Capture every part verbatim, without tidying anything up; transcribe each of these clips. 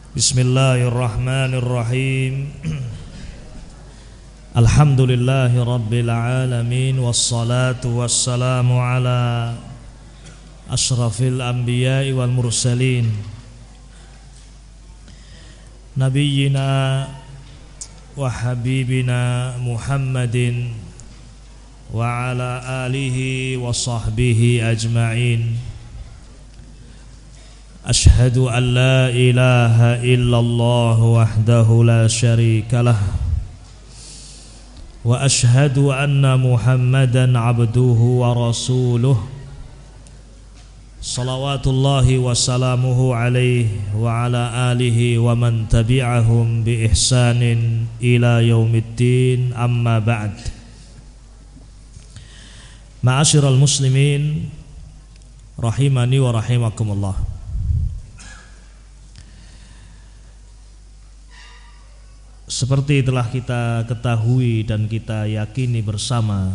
Bismillahirrahmanirrahim. Alhamdulillahi rabbil alamin, wassalatu wassalamu ala asyrafil anbiya'i wal mursalin, nabiyyina wa habibina Muhammadin wa ala alihi wa sahbihi ajma'in. Ashhadu an la ilaha illallah wahdahu la syarika lah, wa ashhadu anna Muhammadan abduhu wa rasuluh, salawatullahi wa salamuhu alaihi wa ala alihi wa man tabi'ahum bi ihsanin ila yaumiddin, amma ba'd. Ma'asyiral muslimin rahimani wa rahimakumullah. Seperti telah kita ketahui dan kita yakini bersama,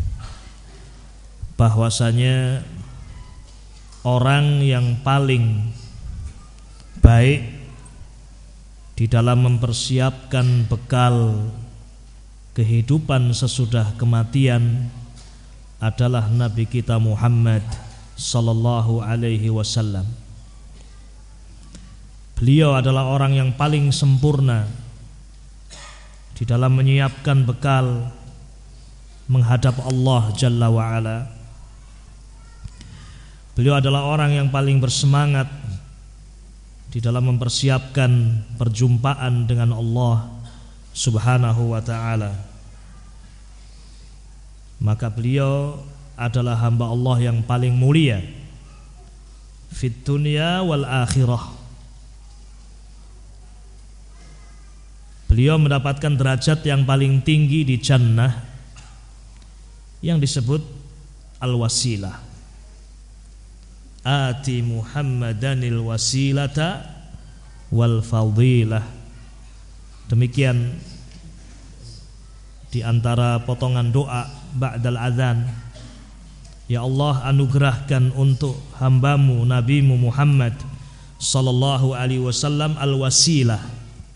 bahwasanya orang yang paling baik di dalam mempersiapkan bekal kehidupan sesudah kematian adalah Nabi kita Muhammad sallallahu alaihi wasallam. Beliau adalah orang yang paling sempurna di dalam menyiapkan bekal menghadap Allah Jalla wa'ala. Beliau adalah orang yang paling bersemangat di dalam mempersiapkan perjumpaan dengan Allah Subhanahu wa ta'ala. Maka beliau adalah hamba Allah yang paling mulia fid dunya wal akhirah. Beliau mendapatkan derajat yang paling tinggi di jannah yang disebut al-wasilah. Ati Muhammadanil wasilata wal fadilah. Demikian di antara potongan doa ba'dal adzan. Ya Allah, anugerahkan untuk hambamu Nabimu Muhammad sallallahu alaihi wasallam al-wasilah.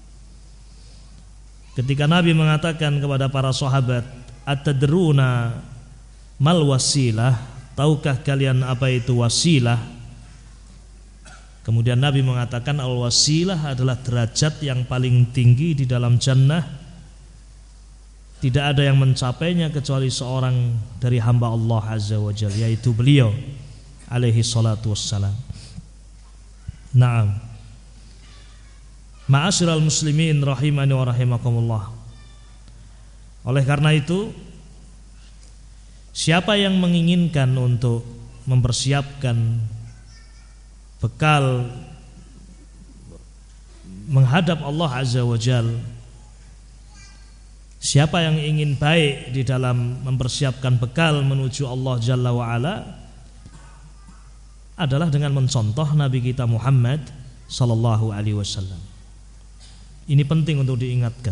Ketika Nabi mengatakan kepada para sahabat, atadruna mal wasilah, tahukah kalian apa itu wasilah? Kemudian Nabi mengatakan al wasilah adalah derajat yang paling tinggi di dalam jannah. Tidak ada yang mencapainya kecuali seorang dari hamba Allah Azza wa Jalla, yaitu beliau alaihi salatu wassalam. Naam. Ma'asyiral muslimin rahimani wa rahimakumullah. Oleh karena itu, siapa yang menginginkan untuk mempersiapkan bekal menghadap Allah Azza wa Jalla, siapa yang ingin baik di dalam mempersiapkan bekal menuju Allah Jalla wa Ala, adalah dengan mencontoh Nabi kita Muhammad sallallahu alaihi wasallam. Ini penting untuk diingatkan,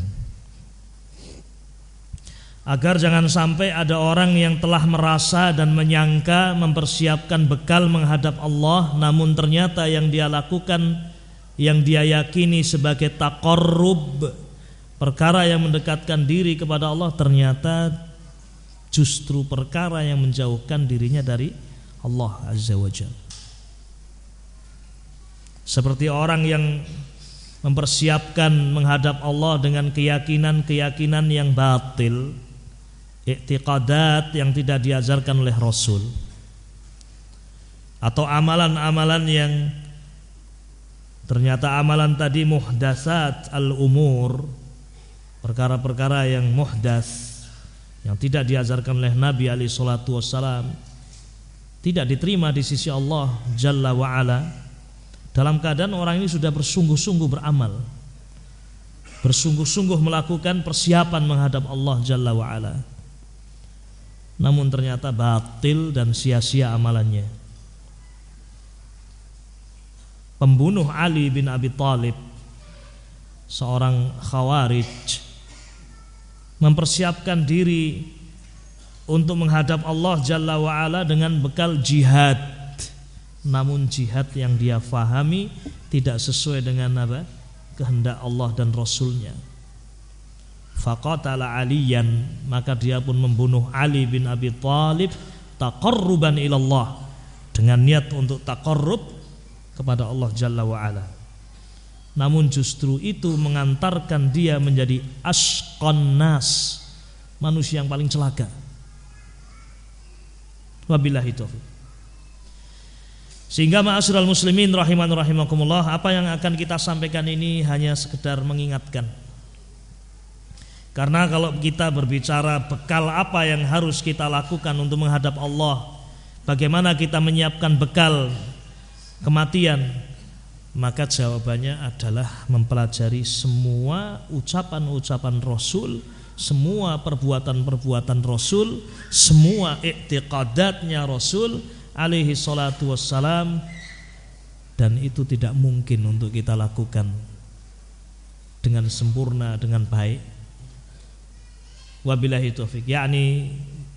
agar jangan sampai ada orang yang telah merasa dan menyangka mempersiapkan bekal menghadap Allah, namun ternyata yang dia lakukan, yang dia yakini sebagai taqarrub, perkara yang mendekatkan diri kepada Allah, ternyata justru perkara yang menjauhkan dirinya dari Allah Azza wa Jalla. Seperti orang yang mempersiapkan menghadap Allah dengan keyakinan-keyakinan yang batil, i'tiqadat yang tidak diajarkan oleh Rasul, atau amalan-amalan yang ternyata amalan tadi muhdatsat al-umur, perkara-perkara yang muhdats, yang tidak diajarkan oleh Nabi alaihi salatu wassalam, tidak diterima di sisi Allah Jalla wa Ala. Dalam keadaan orang ini sudah bersungguh-sungguh beramal, bersungguh-sungguh melakukan persiapan menghadap Allah Jalla wa'ala, namun ternyata batil dan sia-sia amalannya. Pembunuh Ali bin Abi Thalib, seorang khawarij, mempersiapkan diri untuk menghadap Allah Jalla wa'ala dengan bekal jihad. Namun jihad yang dia fahami tidak sesuai dengan apa? kehendak Allah dan Rasulnya. Faqatala Aliyan, maka dia pun membunuh Ali bin Abi Thalib taqarruban ilallah, dengan niat untuk taqarrub kepada Allah Jalla wa'ala. Namun justru itu mengantarkan dia menjadi asqan nas, manusia yang paling celaka. Wabillahi taufiq. Sehingga ma'asyiral muslimin rahiman rahimakumullah, apa yang akan kita sampaikan ini hanya sekedar mengingatkan. Karena kalau kita berbicara bekal apa yang harus kita lakukan untuk menghadap Allah, bagaimana kita menyiapkan bekal kematian, maka jawabannya adalah mempelajari semua ucapan-ucapan Rasul, semua perbuatan-perbuatan Rasul, semua i'tiqadatnya Rasul alaihi salatu wassalam. Dan itu tidak mungkin untuk kita lakukan dengan sempurna, dengan baik. Wabillahi taufiq. Yakni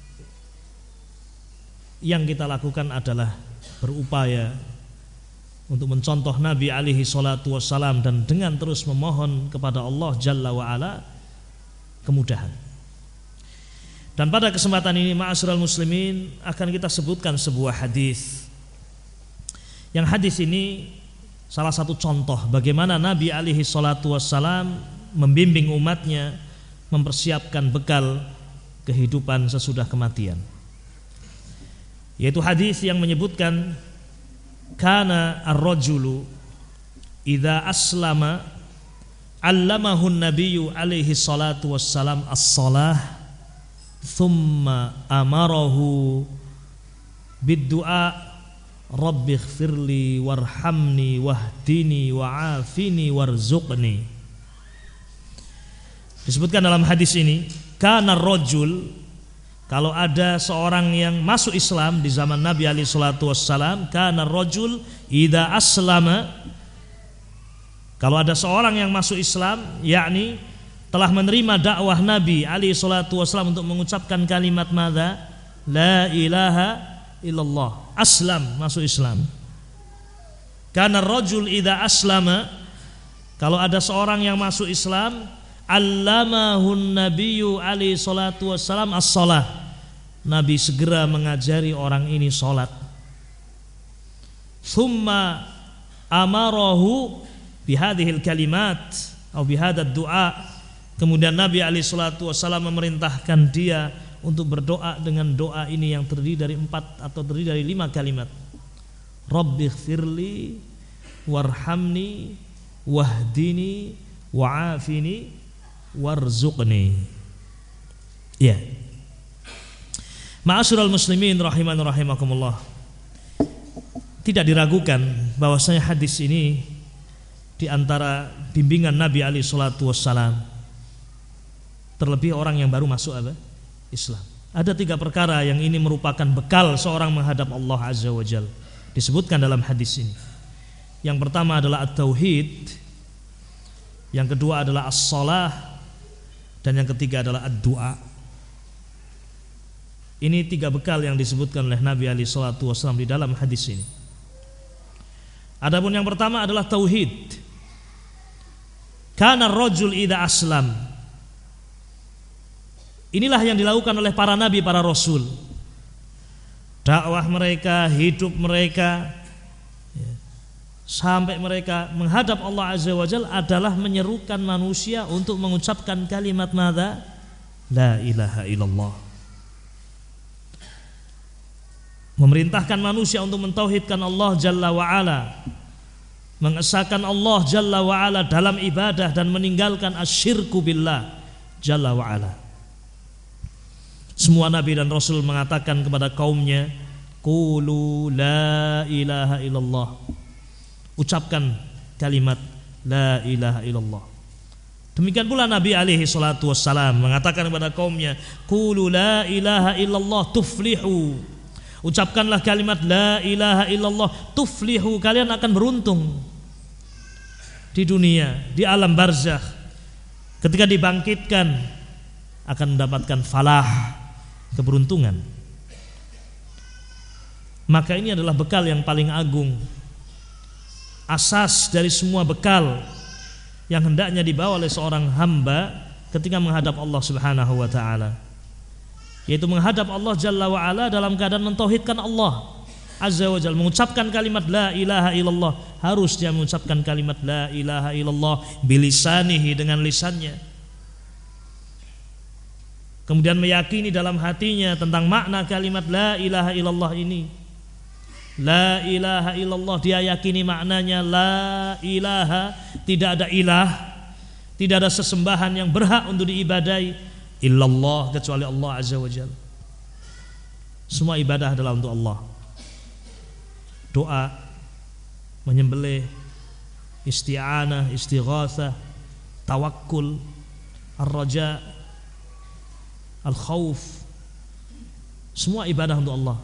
yang kita lakukan adalah berupaya untuk mencontoh Nabi alaihi salatu wassalam, dan dengan terus memohon kepada Allah Jalla wa'ala kemudahan. Dan pada kesempatan ini ma'asyiral muslimin akan kita sebutkan sebuah hadis. Yang hadis ini salah satu contoh bagaimana Nabi alaihi salatu wassalam membimbing umatnya mempersiapkan bekal kehidupan sesudah kematian. Yaitu hadis yang menyebutkan kana ar-rajulu idza aslama allamahu an-nabiyyu alaihi salatu wassalam as-shalah thumma amarahu bid-du'a rabbighfirli warhamni wahdini wa'afini warzuqni. Disebutkan dalam hadis ini, kana ar-rajul, kalau ada seorang yang masuk Islam di zaman Nabi alaihi salatu wassalam, kana ar-rajul idza aslama, kalau ada seorang yang masuk Islam, yakni telah menerima dakwah Nabi alaihi salatu wassalam untuk mengucapkan kalimat madza? La ilaha illallah. Aslam, masuk Islam. Kana ar-rajul idza aslama, kalau ada seorang yang masuk Islam, allamahun nabiyyu alaihi salatu wassalam as-shalah, Nabi segera mengajari orang ini salat. Thumma amarahu bihadhil kalimat atau bihadad du'a, kemudian Nabi alaihi salatu wassalam memerintahkan dia untuk berdoa dengan doa ini yang terdiri dari empat atau terdiri dari lima kalimat. Rabbighfirli warhamni wahdini wa'afini warzuqni. Ya. Ma'asyiral muslimin rahiman rahimakumullah. Tidak diragukan bahwasanya hadis ini di antara bimbingan Nabi alaihi salatu wassalam, terlebih orang yang baru masuk apa? Islam. Ada tiga perkara yang ini merupakan bekal seorang menghadap Allah azza wa jalla, disebutkan dalam hadis ini. Yang pertama adalah at-tauhid, yang kedua adalah as-shalah, dan yang ketiga adalah ad-du'a. Ini tiga bekal yang disebutkan oleh Nabi alaihi salatu wassalam di dalam hadis ini. Adapun yang pertama adalah tauhid. Kana ar-rajul idza aslam. Inilah yang dilakukan oleh para nabi, para rasul. Dakwah mereka, hidup mereka, sampai mereka menghadap Allah azza wa jalla adalah menyerukan manusia untuk mengucapkan kalimat madza? La ilaha illallah. Memerintahkan manusia untuk mentauhidkan Allah jalla wa ala, mengesahkan Allah jalla wa ala dalam ibadah, dan meninggalkan asyirku billah jalla wa ala. Semua nabi dan rasul mengatakan kepada kaumnya, qulu la ilaha illallah, ucapkan kalimat la ilaha illallah. Demikian pula Nabi alaihi salatu wassalam mengatakan kepada kaumnya, qulu la ilaha illallah tuflihu, ucapkanlah kalimat la ilaha illallah tuflihu, kalian akan beruntung di dunia, di alam barzakh. Ketika dibangkitkan akan mendapatkan falah, keberuntungan. Maka ini adalah bekal yang paling agung, asas dari semua bekal yang hendaknya dibawa oleh seorang hamba ketika menghadap Allah Subhanahu wa taala, yaitu menghadap Allah Jalla wa Ala dalam keadaan mentauhidkan Allah Azza wa Jalla, mengucapkan kalimat la ilaha illallah. Harus dia mengucapkan kalimat la ilaha illallah bilisanihi, dengan lisannya. Kemudian meyakini dalam hatinya tentang makna kalimat la ilaha illallah ini. La ilaha illallah, dia yakini maknanya la ilaha, tidak ada ilah, tidak ada sesembahan yang berhak untuk diibadai illallah, kecuali Allah Azza wa Jalla. Semua ibadah adalah untuk Allah. Doa, menyembelih, isti'anah, istighatsah, tawakkul, ar-raja, al-khauf, semua ibadah untuk Allah.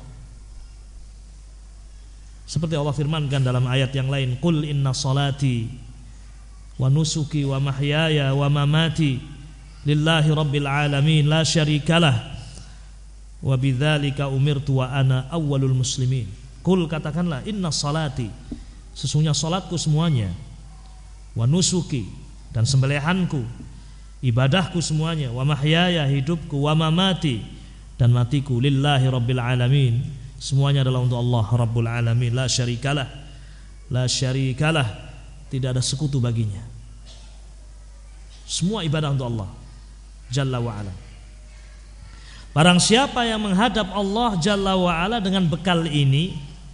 Seperti Allah firmankan dalam ayat yang lain, qul inna salati wa nusuki wa mahyaya wa mamati lillahi rabbil alamin la syarikalah wa bidzalika umirtu wa ana awwalul muslimin. Qul, katakanlah, inna salati, sesungguhnya salatku semuanya, wa nusuki, dan sembelihanku, ibadahku semuanya, wa mahyaya, hidupku, wa mamati, dan matiku, lillahi rabbil alamin, semuanya adalah untuk Allah Rabbul alamin, la syarikalah, la syarikalah, tidak ada sekutu baginya. Semua ibadah untuk Allah Jalla wa Ala. Barang siapa yang menghadap Allah Jalla wa Ala dengan bekal ini,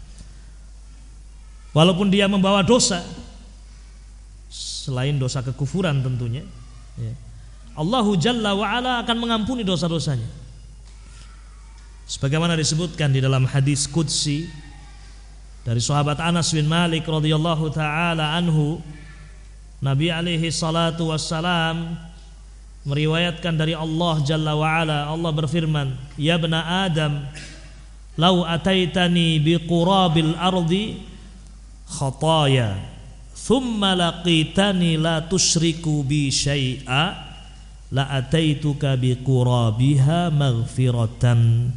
walaupun dia membawa dosa selain dosa kekufuran tentunya, ya, Allah Jalla wa Ala akan mengampuni dosa-dosanya. Sebagaimana disebutkan di dalam hadis qudsi dari sahabat Anas bin Malik radhiyallahu taala anhu, Nabi alaihi salatu wassalam meriwayatkan dari Allah Jalla wa Ala, Allah berfirman, ya bna Adam, lau ataitani biqurabil ardi khataya thumma laqitani la tusyriku bi syai'a la ataituka biqurabiha maghfiratan.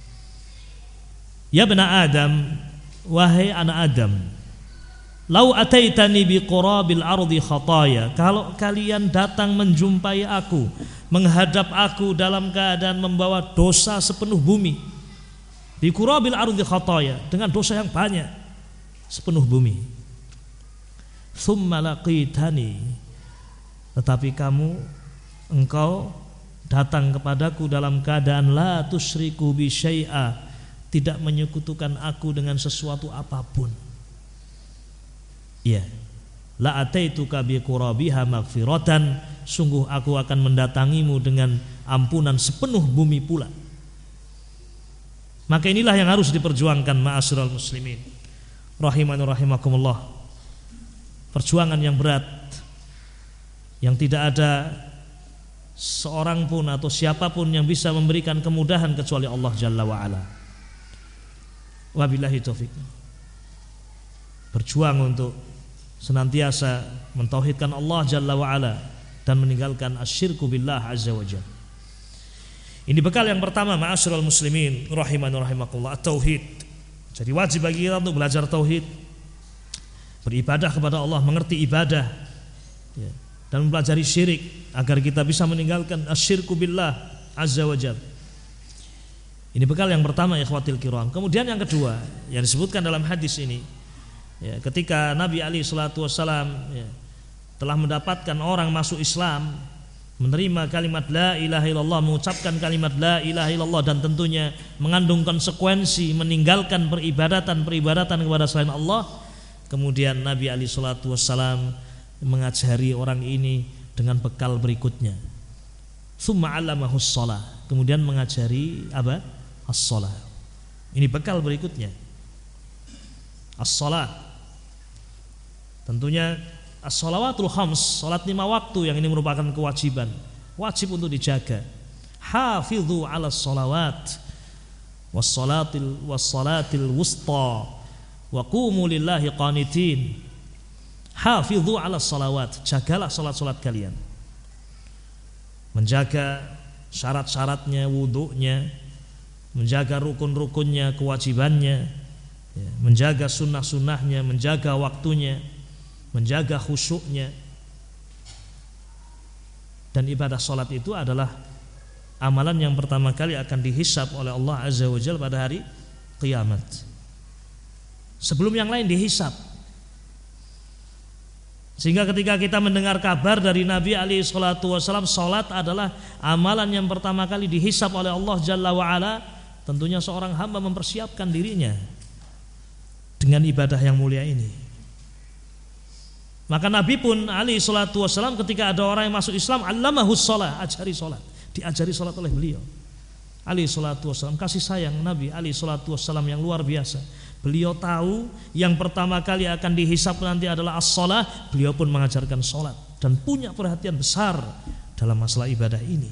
Ya bna Adam, wahai anak Adam, lau ataitani biqurabil ardi khataya, kalau kalian datang menjumpai aku, menghadap aku dalam keadaan membawa dosa sepenuh bumi, biqurabil ardi khataya, dengan dosa yang banyak sepenuh bumi, thumma laqitani, tetapi kamu, engkau datang kepadaku dalam keadaan la tusyriku bi syai'a, tidak menyekutukan aku dengan sesuatu apapun, ya, la ataituka bi qurabiha maghfiratan, sungguh aku akan mendatangimu dengan ampunan sepenuh bumi pula. Maka inilah yang harus diperjuangkan ma'asyiral muslimin rahimani rahimakumullah. Perjuangan yang berat, yang tidak ada seorang pun atau siapapun yang bisa memberikan kemudahan kecuali Allah Jalla wa Ala. Wabillahi taufik. Berjuang untuk senantiasa mentauhidkan Allah Jalla wa Ala dan meninggalkan asyirku billah azza wa jalla. Ini bekal yang pertama ma'asyiral muslimin rahimani rahimakumullah, at-tauhid. Jadi wajib bagi kita untuk belajar tauhid, beribadah kepada Allah, mengerti ibadah, ya, dan mempelajari syirik agar kita bisa meninggalkan asyirku billah azza wa jalla. Ini bekal yang pertama, ikhwatil kiram. Kemudian yang kedua yang disebutkan dalam hadis ini, ya, ketika Nabi alaihi salatu wassalam, ya, telah mendapatkan orang masuk Islam, menerima kalimat la ilaha illallah, mengucapkan kalimat la ilaha illallah, dan tentunya mengandung konsekuensi meninggalkan peribadatan-peribadatan kepada selain Allah. Kemudian Nabi alaihi salatu wassalam mengajari orang ini dengan bekal berikutnya, summa 'allamahus shalah, kemudian mengajari apa? As-shalah. Ini bekal berikutnya, as-shalah. Tentunya as-shalawatul khams, salat lima waktu, yang ini merupakan kewajiban, wajib untuk dijaga. Hafidhu 'alas shalawat was-salatil was-salatil wusta wa qumu lillahi qanitin. Hafidhu 'alas shalawat, jagalah salat-salat kalian. Menjaga syarat-syaratnya, wudunya, menjaga rukun-rukunnya, kewajibannya, ya, menjaga sunnah-sunnahnya, menjaga waktunya, menjaga khusyuknya. Dan ibadah sholat itu adalah amalan yang pertama kali akan dihisab oleh Allah Azza wa Jalla pada hari kiamat. Sebelum yang lain dihisab. Sehingga ketika kita mendengar kabar dari Nabi alaihi salatu wasallam, sholat adalah amalan yang pertama kali dihisab oleh Allah Jalla wa Ala, tentunya seorang hamba mempersiapkan dirinya dengan ibadah yang mulia ini. Maka Nabi pun alaihi salatu wasallam ketika ada orang yang masuk Islam, allamahus shalah, ajari sholat, diajari sholat oleh beliau alaihi salatu wasallam. Kasih sayang Nabi alaihi salatu wasallam yang luar biasa. Beliau tahu yang pertama kali akan dihisab nanti adalah as-shalah. Beliau pun mengajarkan sholat dan punya perhatian besar dalam masalah ibadah ini.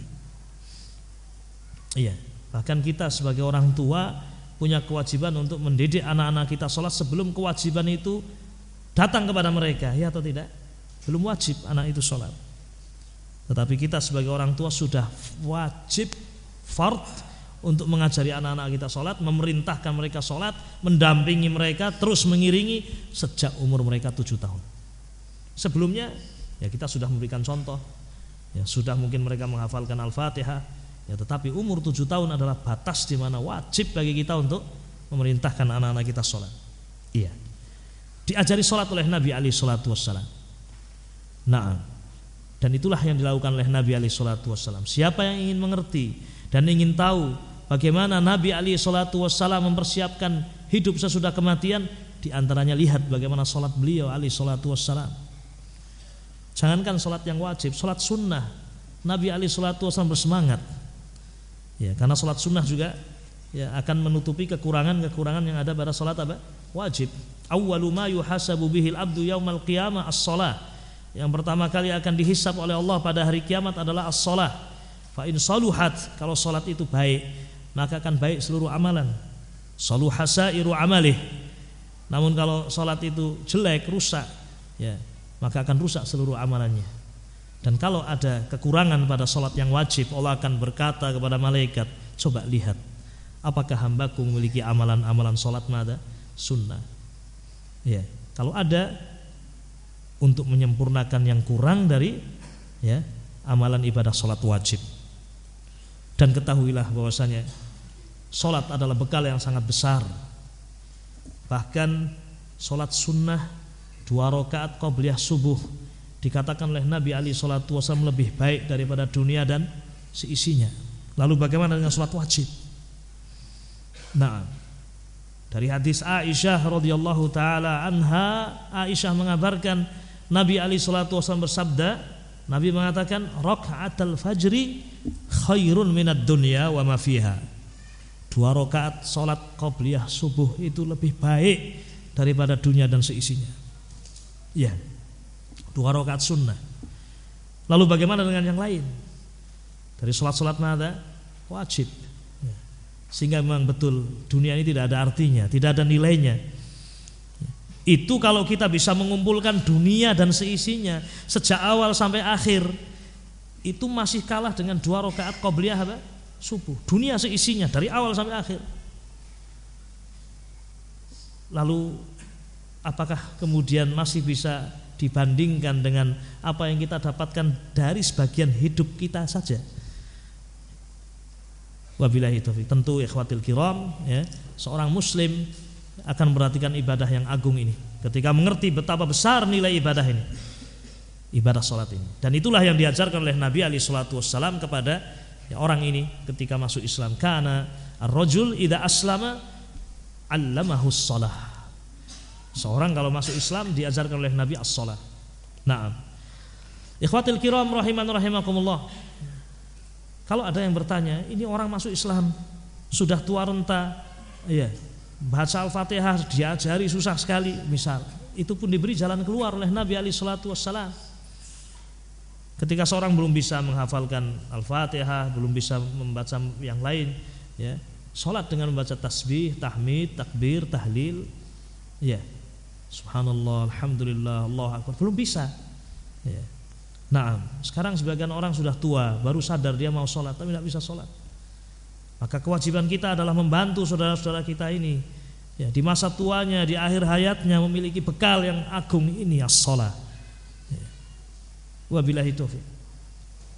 Iya, bahkan kita sebagai orang tua punya kewajiban untuk mendidik anak-anak kita sholat sebelum kewajiban itu datang kepada mereka, ya atau tidak? Belum wajib anak itu sholat, tetapi kita sebagai orang tua sudah wajib, fard, untuk mengajari anak-anak kita sholat, memerintahkan mereka sholat, mendampingi mereka, terus mengiringi sejak umur mereka tujuh tahun. Sebelumnya ya kita sudah memberikan contoh, ya sudah mungkin mereka menghafalkan Al-Fatihah, ya tetapi umur tujuh tahun adalah batas di mana wajib bagi kita untuk memerintahkan anak-anak kita sholat. Iya, diajari sholat oleh Nabi alaihi salatu wassalam. Nah, dan itulah yang dilakukan oleh Nabi alaihi salatu wassalam. Siapa yang ingin mengerti dan ingin tahu bagaimana Nabi alaihi salatu wassalam mempersiapkan hidup sesudah kematian, diantaranya lihat bagaimana sholat beliau alaihi salatu wassalam. Jangankan sholat yang wajib, sholat sunnah Nabi alaihi salatu wassalam bersemangat, ya, karena sholat sunnah juga ya akan menutupi kekurangan-kekurangan yang ada pada sholat apa? Wajib. Awwalu ma yuhasabu bihil abdu yaumal qiyamah as-shalah. Yang pertama kali akan dihisab oleh Allah pada hari kiamat adalah as-shalah. Fa in saluhat, kalau salat itu baik, maka akan baik seluruh amalan. Saluha sairu amalih. Namun kalau salat itu jelek, rusak, ya, maka akan rusak seluruh amalannya. Dan kalau ada kekurangan pada salat yang wajib, Allah akan berkata kepada malaikat, coba lihat, apakah hambaku memiliki amalan-amalan salat nada sunnah? Ya, kalau ada, untuk menyempurnakan yang kurang dari ya amalan ibadah salat wajib. Dan ketahuilah bahwasanya sholat adalah bekal yang sangat besar. Bahkan sholat sunnah dua rakaat qabliyah subuh dikatakan oleh Nabi alaihi salatu wasallam lebih baik daripada dunia dan seisinya. Lalu bagaimana dengan sholat wajib? Nah, dari hadis Aisyah radhiyallahu taala anha, Aisyah mengabarkan Nabi alaihi salatu wasallam bersabda, Nabi mengatakan raka'atul fajri khairun minad dunya wa ma fiha. Dua rakaat salat qabliyah subuh itu lebih baik daripada dunia dan seisinya. Ya. Dua rakaat sunnah. Lalu bagaimana dengan yang lain? Dari salat-salat nada wajib. Ya. Sehingga memang betul dunia ini tidak ada artinya, tidak ada nilainya. Itu kalau kita bisa mengumpulkan dunia dan seisinya sejak awal sampai akhir, itu masih kalah dengan dua rakaat qabliyah apa? Subuh. Dunia seisinya dari awal sampai akhir. Lalu apakah kemudian masih bisa dibandingkan dengan apa yang kita dapatkan dari sebagian hidup kita saja? Wabillahi taufiq. Tentu ikhwatil kiram, ya, seorang muslim akan memperhatikan ibadah yang agung ini ketika mengerti betapa besar nilai ibadah ini, ibadah sholat ini. Dan itulah yang diajarkan oleh Nabi alaihi salatu wassalam kepada ya, orang ini ketika masuk Islam. Kana ar-rajul idza aslama 'allamahus shalah. Seorang kalau masuk Islam diajarkan oleh Nabi as-shalah. Naam. Ikhwatil kiram rahiman rahimakumullah. Kalau ada yang bertanya, ini orang masuk Islam sudah tua renta, iya, baca Al-Fatihah diajari susah sekali, misal, itu pun diberi jalan keluar oleh Nabi alaihi salatu wassalam. Ketika seorang belum bisa menghafalkan Al-Fatihah, belum bisa membaca yang lain, ya, salat dengan membaca tasbih, tahmid, takbir, tahlil, ya, subhanallah, alhamdulillah, Allahu akbar, belum bisa, ya. Nah, sekarang sebagian orang sudah tua, baru sadar dia mau salat tapi tidak bisa salat. Maka kewajiban kita adalah membantu saudara-saudara kita ini, ya, di masa tuanya, di akhir hayatnya memiliki bekal yang agung ini, as-shalah. Ya. Wabillahi taufiq.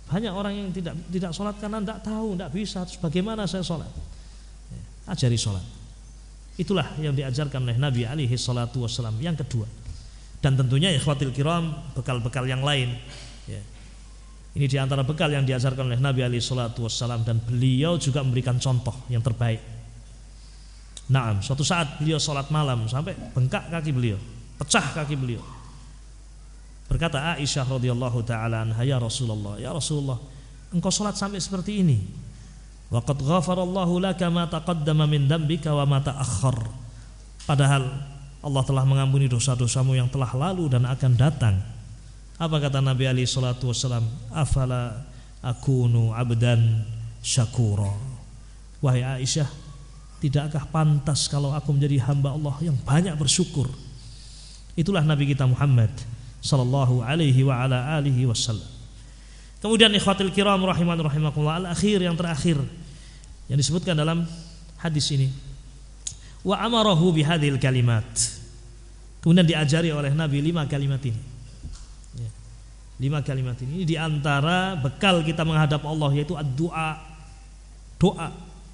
Banyak orang yang tidak tidak sholat karena tidak tahu, tidak bisa. Terus bagaimana saya sholat? Ajari sholat. Itulah yang diajarkan oleh Nabi alaihi salatu wassalam. Yang kedua, dan tentunya ikhwatil kiram, bekal-bekal yang lain ya. Ini diantara bekal yang diajarkan oleh Nabi alaihi salatu wassalam, dan beliau juga memberikan contoh yang terbaik. Naam, suatu saat beliau sholat malam sampai bengkak kaki beliau, pecah kaki beliau. Berkata Aisyah radhiyallahu taala anha, ya Rasulullah, ya Rasulullah, engkau sholat sampai seperti ini. Wa qad ghafarallahu laka ma taqaddama min dambika wa ma ta'akhkhar. Padahal Allah telah mengampuni dosa-dosamu yang telah lalu dan akan datang. Apa kata Nabi alaihi salatu wassalam? Afala akunu abdan syakura. Wahai Aisyah, tidakkah pantas kalau aku menjadi hamba Allah yang banyak bersyukur? Itulah Nabi kita Muhammad sallallahu alaihi wa ala alihi wasallam. Kemudian ikhwatil kiram rahiman rahimakumullah, al-akhir, yang terakhir yang disebutkan dalam hadis ini, wa amarahu bihadhil kalimat. Kemudian diajari oleh Nabi lima kalimat ini. Ya. Lima kalimat ini, ini diantara bekal kita menghadap Allah, yaitu ad-du'a, doa.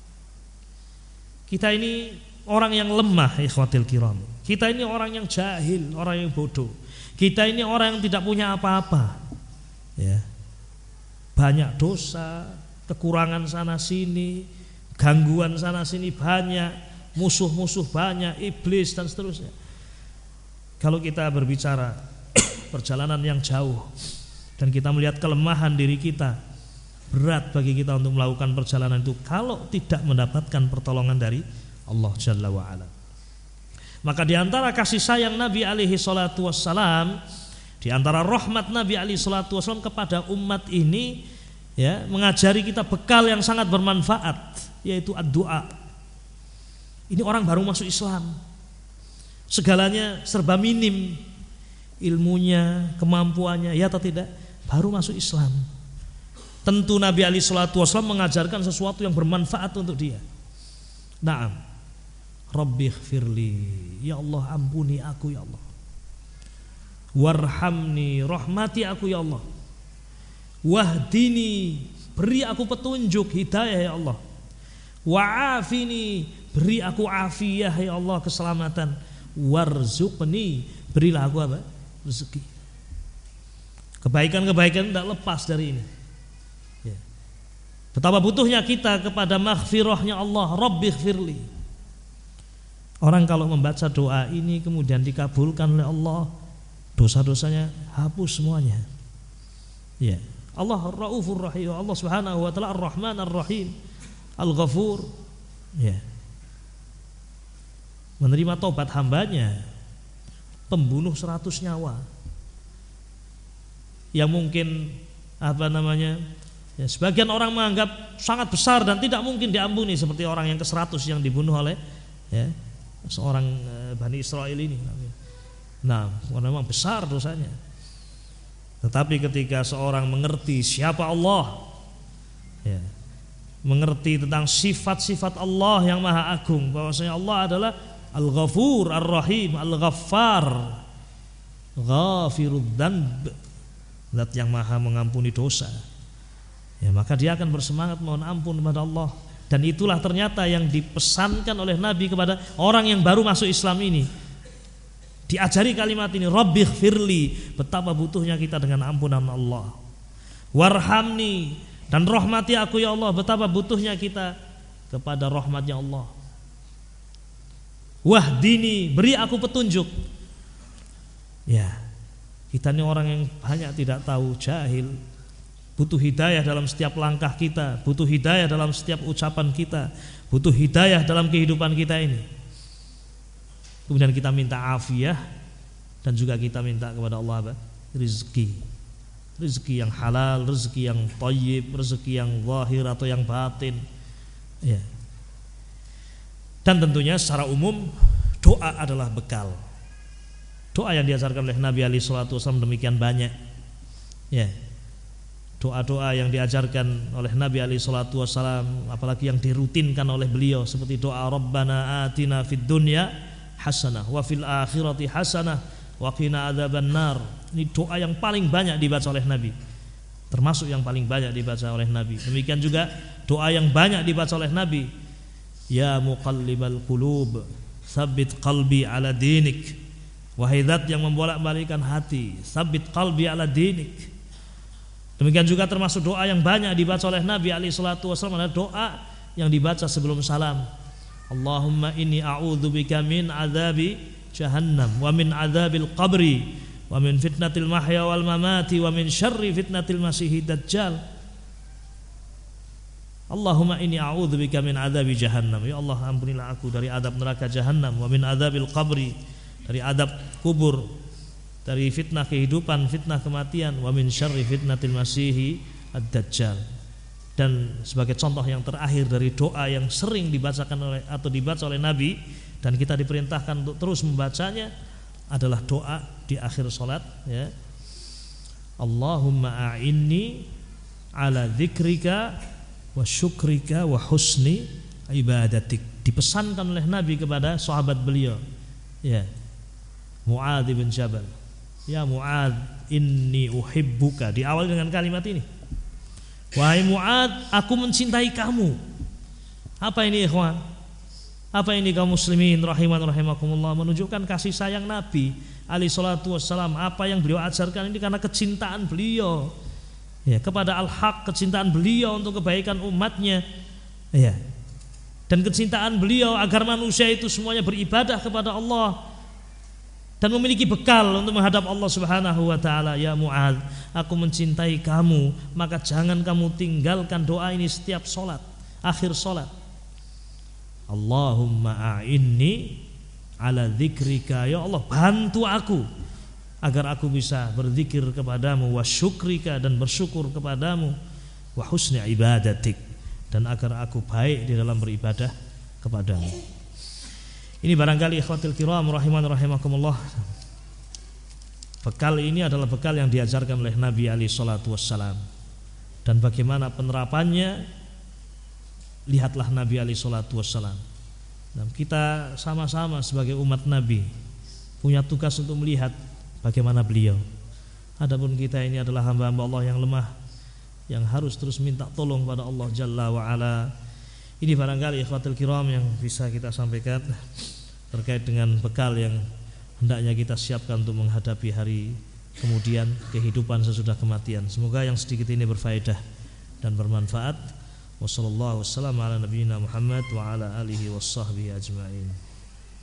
Kita ini orang yang lemah ikhwatil kiram. Kita ini orang yang jahil, orang yang bodoh. Kita ini orang yang tidak punya apa-apa. Ya. Banyak dosa, kekurangan sana sini, gangguan sana sini banyak, musuh-musuh banyak, iblis dan seterusnya. Kalau kita berbicara perjalanan yang jauh dan kita melihat kelemahan diri kita, berat bagi kita untuk melakukan perjalanan itu kalau tidak mendapatkan pertolongan dari Allah Jalla wa'ala. Maka diantara kasih sayang Nabi alaihi salatu wassalam, di antara rahmat Nabi alaihi salatu wassalam kepada umat ini, ya, mengajari kita bekal yang sangat bermanfaat, yaitu ad-du'a. Ini orang baru masuk Islam, segalanya serba minim, ilmunya, kemampuannya, ya atau tidak, baru masuk Islam. Tentu Nabi alaihi salatu wassalam mengajarkan sesuatu yang bermanfaat untuk dia. Naam, Rabbighfirli, ya Allah ampuni aku ya Allah. Warhamni, rahmati aku ya Allah. Wahdini, beri aku petunjuk, hidayah ya Allah. Wa'afini, beri aku afiyah ya Allah, keselamatan. Warzuqni, berilah aku apa? Rezeki. Kebaikan-kebaikan tidak lepas dari ini. Ya. Betapa butuhnya kita kepada maghfirahnya Allah, Rabbighfirli. Orang kalau membaca doa ini kemudian dikabulkan oleh Allah, dosa-dosanya hapus semuanya. Ya. Allah Ar-Raufur Rahim, Allah Subhanahu wa taala Ar-Rahman Ar-Rahim, Al-Ghafur. Ya. Menerima tobat hambanya, pembunuh seratus nyawa, yang mungkin apa namanya, ya, sebagian orang menganggap sangat besar dan tidak mungkin diampuni, seperti orang yang ke seratus yang dibunuh oleh, ya, seorang e, Bani Israel ini. Nah, memang besar dosanya. Tetapi ketika seorang mengerti siapa Allah, ya, mengerti tentang sifat-sifat Allah yang maha agung, bahwasanya Allah adalah Al-Ghafur Ar-Rahim Al-Ghaffar Ghafirud Dzanb, zat yang maha mengampuni dosa, ya, maka dia akan bersemangat mohon ampun kepada Allah. Dan itulah ternyata yang dipesankan oleh Nabi kepada orang yang baru masuk Islam ini. Diajari kalimat ini, Rabbighfirli, betapa butuhnya kita dengan ampunan Allah. Warhamni, dan rahmati aku ya Allah, betapa butuhnya kita kepada rahmatnya Allah. Wahdini, beri aku petunjuk. Ya, kita ini orang yang banyak tidak tahu, jahil. Butuh hidayah dalam setiap langkah kita, butuh hidayah dalam setiap ucapan kita, butuh hidayah dalam kehidupan kita ini. Kemudian kita minta afiyah, dan juga kita minta kepada Allah apa? Rizki. Rizki yang halal, rizki yang thayyib, rizki yang zahir atau yang batin. Ya. Dan tentunya secara umum doa adalah bekal. Doa yang diajarkan oleh Nabi alaihi salatu wasallam demikian banyak. Ya. Doa-doa yang diajarkan oleh Nabi alaihi salatu wasallam, apalagi yang dirutinkan oleh beliau, seperti doa Rabbana atina fid dunya hasanah wa fil akhirati hasanah wa qina adzabannar. Ini doa yang paling banyak dibaca oleh Nabi. termasuk yang paling banyak dibaca oleh Nabi. Demikian juga doa yang banyak dibaca oleh Nabi, ya muqallibal qulub tsabbit qalbi ala dinik. Wahai zat yang membolak-balikkan hati, tsabbit qalbi ala dinik. Demikian juga termasuk doa yang banyak dibaca oleh Nabi alaihi salatu wasallam adalah doa yang dibaca sebelum salam. Allahumma inni a'udzubika min adzabi jahannam wa min adzabil qabri wa min fitnatil mahya wal mamati wa min syarri fitnatil masiihid dajjal. Allahumma inni a'udzubika min adzabi jahannam. Ya Allah, ampunilah aku dari adab neraka jahannam, wa min adzabil qabri, dari adab kubur, dari fitnah kehidupan, fitnah kematian, wa min syarri fitnatil masiihid dajjal. Dan sebagai contoh yang terakhir dari doa yang sering dibacakan oleh atau dibaca oleh Nabi dan kita diperintahkan untuk terus membacanya adalah doa di akhir salat, ya. Allahumma a'inni ala dzikrika wa syukrika wa husni ibadatik. Dipesankan oleh Nabi kepada sahabat beliau, ya, Mu'adz bin Jabal. Ya Mu'adz, inni uhibbuka. Diawali dengan kalimat ini, wahai Mu'adz, aku mencintai kamu. Apa ini ikhwan? Apa ini kaum muslimin rahiman rahimakumullah? Menunjukkan kasih sayang Nabi alaihi salatu wassalam. Apa yang beliau ajarkan ini karena kecintaan beliau, ya, kepada al-haq, kecintaan beliau untuk kebaikan umatnya, ya, dan kecintaan beliau agar manusia itu semuanya beribadah kepada Allah dan memiliki bekal untuk menghadap Allah Subhanahu wa taala. Ya Mu'adz, aku mencintai kamu, maka jangan kamu tinggalkan doa ini setiap salat, akhir salat. Allahumma a'inni ala dzikrika, ya Allah, bantu aku agar aku bisa berzikir kepadamu, wa syukrika, dan bersyukur kepadamu, wa husni ibadatik, dan agar aku baik di dalam beribadah kepadamu. Ini barangkali ikhwatul kiram rahiman rahimakumullah, bekal ini adalah bekal yang diajarkan oleh Nabi alaihi salatu wassalam. Dan bagaimana penerapannya, lihatlah Nabi alaihi salatu wassalam. Dan kita sama-sama sebagai umat Nabi punya tugas untuk melihat bagaimana beliau. Adapun kita ini adalah hamba-hamba Allah yang lemah, yang harus terus minta tolong pada Allah Jalla wa Ala. Ini barangkali ikhwatul kiram yang bisa kita sampaikan terkait dengan bekal yang hendaknya kita siapkan untuk menghadapi hari kemudian, kehidupan sesudah kematian. Semoga yang sedikit ini berfaedah dan bermanfaat. Wassallallahu wasallam ala nabiyyina Muhammad wa ala alihi wassahbihi ajma'in.